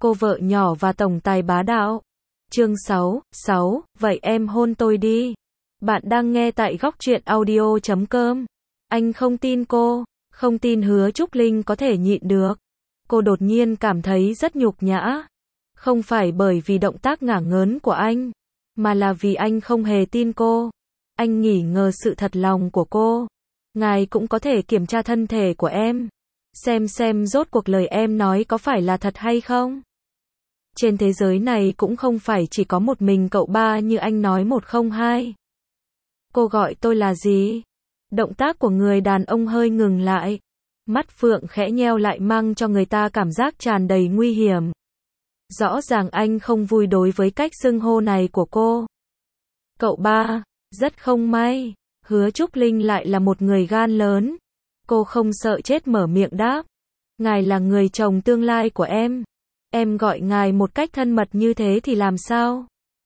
cô vợ nhỏ và tổng tài bá đạo. Chương 6, vậy em hôn tôi đi. Bạn đang nghe tại Góc Truyện Audio.com. Anh không tin cô, không tin Hứa Trúc Linh có thể nhịn được. Cô đột nhiên cảm thấy rất nhục nhã. Không phải bởi vì động tác ngả ngớn của anh, mà là vì anh không hề tin cô. Anh nghi ngờ sự thật lòng của cô. Ngài cũng có thể kiểm tra thân thể của em. Xem rốt cuộc lời em nói có phải là thật hay không. Trên thế giới này cũng không phải chỉ có một mình cậu ba như anh nói 102. Cô gọi tôi là gì? Động tác của người đàn ông hơi ngừng lại. Mắt phượng khẽ nheo lại mang cho người ta cảm giác tràn đầy nguy hiểm. Rõ ràng anh không vui đối với cách xưng hô này của cô. Cậu ba, rất không may. Hứa Trúc Linh lại là một người gan lớn. Cô không sợ chết mở miệng đáp. Ngài là người chồng tương lai của em. Em gọi ngài một cách thân mật như thế thì làm sao?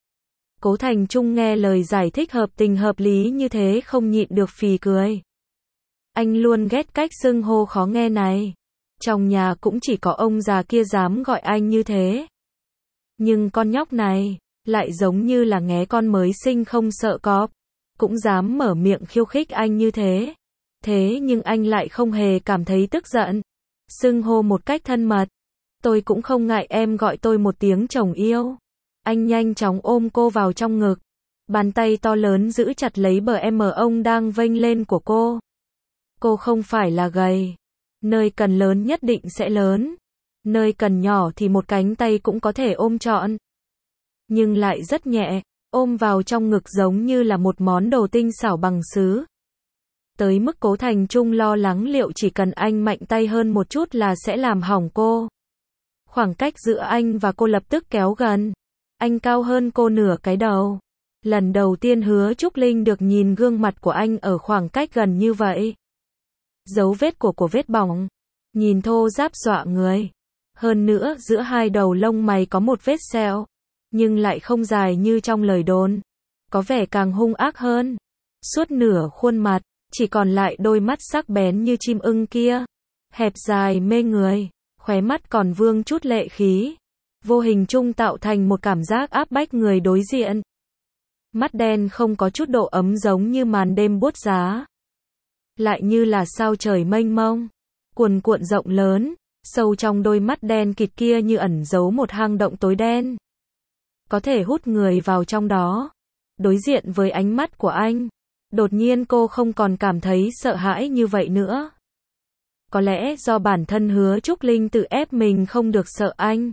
Cố Thành Trung nghe lời giải thích hợp tình hợp lý như thế không nhịn được phì cười. Anh luôn ghét cách xưng hô khó nghe này. Trong nhà cũng chỉ có ông già kia dám gọi anh như thế. Nhưng con nhóc này, lại giống như là nghé con mới sinh không sợ cọp. Cũng dám mở miệng khiêu khích anh như thế. Thế nhưng anh lại không hề cảm thấy tức giận. Xưng hô một cách thân mật. Tôi cũng không ngại em gọi tôi một tiếng chồng yêu. Anh nhanh chóng ôm cô vào trong ngực. Bàn tay to lớn giữ chặt lấy bờ em ông đang vênh lên của cô. Cô không phải là gầy. Nơi cần lớn nhất định sẽ lớn. Nơi cần nhỏ thì một cánh tay cũng có thể ôm trọn. Nhưng lại rất nhẹ, ôm vào trong ngực giống như là một món đồ tinh xảo bằng sứ. Tới mức Cố Thành Trung lo lắng liệu chỉ cần anh mạnh tay hơn một chút là sẽ làm hỏng cô. Khoảng cách giữa anh và cô lập tức kéo gần. Anh cao hơn cô nửa cái đầu. Lần đầu tiên Hứa Trúc Linh được nhìn gương mặt của anh ở khoảng cách gần như vậy. Dấu vết của vết bỏng. Nhìn thô ráp dọa người. Hơn nữa giữa hai đầu lông mày có một vết sẹo. Nhưng lại không dài như trong lời đồn. Có vẻ càng hung ác hơn. Suốt nửa khuôn mặt, chỉ còn lại đôi mắt sắc bén như chim ưng kia. Hẹp dài mê người. Khóe mắt còn vương chút lệ khí. Vô hình chung tạo thành một cảm giác áp bách người đối diện. Mắt đen không có chút độ ấm giống như màn đêm buốt giá. Lại như là sao trời mênh mông. Cuồn cuộn rộng lớn. Sâu trong đôi mắt đen kịt kia như ẩn giấu một hang động tối đen. Có thể hút người vào trong đó. Đối diện với ánh mắt của anh. Đột nhiên cô không còn cảm thấy sợ hãi như vậy nữa. Có lẽ do bản thân Hứa Trúc Linh tự ép mình không được sợ anh.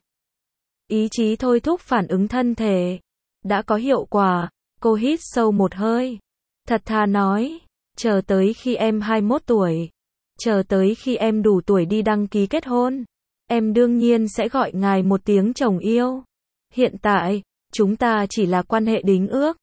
Ý chí thôi thúc phản ứng thân thể. Đã có hiệu quả. Cô hít sâu một hơi. Thật thà nói. Chờ tới khi em 21 tuổi. Chờ tới khi em đủ tuổi đi đăng ký kết hôn. Em đương nhiên sẽ gọi ngài một tiếng chồng yêu. Hiện tại, chúng ta chỉ là quan hệ đính ước.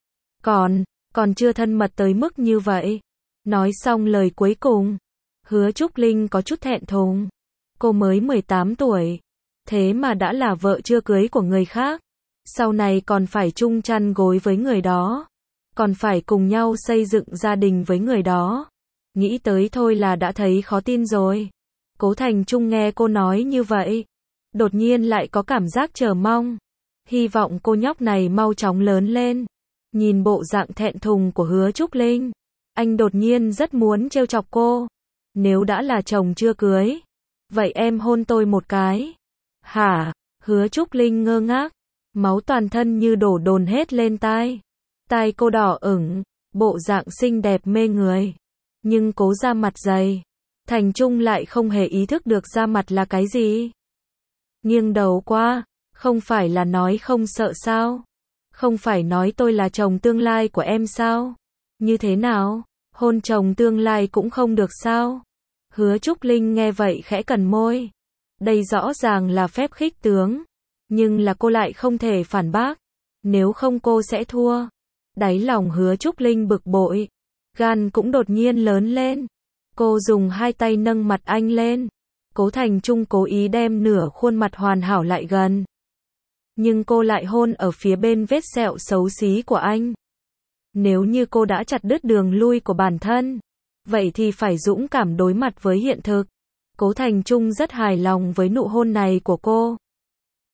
Còn chưa thân mật tới mức như vậy. Nói xong lời cuối cùng. Hứa Trúc Linh có chút thẹn thùng. Cô mới 18 tuổi. Thế mà đã là vợ chưa cưới của người khác. Sau này còn phải chung chăn gối với người đó. Còn phải cùng nhau xây dựng gia đình với người đó. Nghĩ tới thôi là đã thấy khó tin rồi. Cố Thành Trung nghe cô nói như vậy. Đột nhiên lại có cảm giác chờ mong. Hy vọng cô nhóc này mau chóng lớn lên. Nhìn bộ dạng thẹn thùng của Hứa Trúc Linh. Anh đột nhiên rất muốn trêu chọc cô. Nếu đã là chồng chưa cưới. Vậy em hôn tôi một cái. Hả? Hứa Trúc Linh ngơ ngác. Máu toàn thân như đổ dồn hết lên tai. Tai cô đỏ ửng. Bộ dạng xinh đẹp mê người. Nhưng cố ra mặt dày. Thành Trung lại không hề ý thức được da mặt là cái gì. Nghiêng đầu qua. Không phải là nói không sợ sao? Không phải nói tôi là chồng tương lai của em sao? Như thế nào? Hôn chồng tương lai cũng không được sao? Hứa Trúc Linh nghe vậy khẽ cằn môi. Đây rõ ràng là phép khích tướng. Nhưng là cô lại không thể phản bác. Nếu không cô sẽ thua. Đáy lòng Hứa Trúc Linh bực bội. Gan cũng đột nhiên lớn lên. Cô dùng hai tay nâng mặt anh lên. Cố Thành Trung cố ý đem nửa khuôn mặt hoàn hảo lại gần. Nhưng cô lại hôn ở phía bên vết sẹo xấu xí của anh. Nếu như cô đã chặt đứt đường lui của bản thân, vậy thì phải dũng cảm đối mặt với hiện thực. Cố Thành Trung rất hài lòng với nụ hôn này của cô.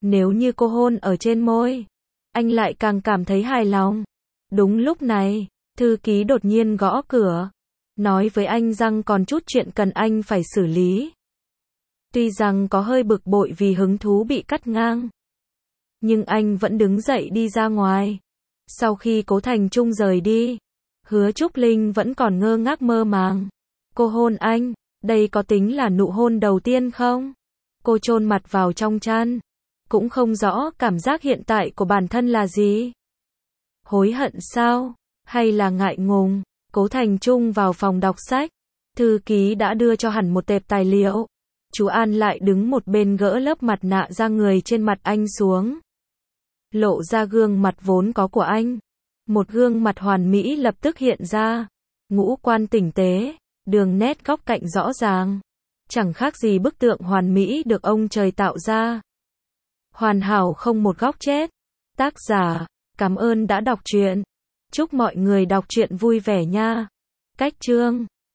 Nếu như cô hôn ở trên môi, anh lại càng cảm thấy hài lòng. Đúng lúc này, thư ký đột nhiên gõ cửa, nói với anh rằng còn chút chuyện cần anh phải xử lý. Tuy rằng có hơi bực bội vì hứng thú bị cắt ngang, nhưng anh vẫn đứng dậy đi ra ngoài. Sau khi Cố Thành Trung rời đi, Hứa Trúc Linh vẫn còn ngơ ngác mơ màng. Cô hôn anh, đây có tính là nụ hôn đầu tiên không? Cô chôn mặt vào trong chăn, cũng không rõ cảm giác hiện tại của bản thân là gì. Hối hận sao? Hay là ngại ngùng? Cố Thành Trung vào phòng đọc sách, thư ký đã đưa cho hẳn một tệp tài liệu. Chú An lại đứng một bên gỡ lớp mặt nạ da người trên mặt anh xuống, lộ ra gương mặt vốn có của anh. Một gương mặt hoàn mỹ lập tức hiện ra, ngũ quan tinh tế, đường nét góc cạnh rõ ràng, chẳng khác gì bức tượng hoàn mỹ được ông trời tạo ra. Hoàn hảo không một góc chết. Tác giả, cảm ơn đã đọc truyện. Chúc mọi người đọc truyện vui vẻ nha. Cách chương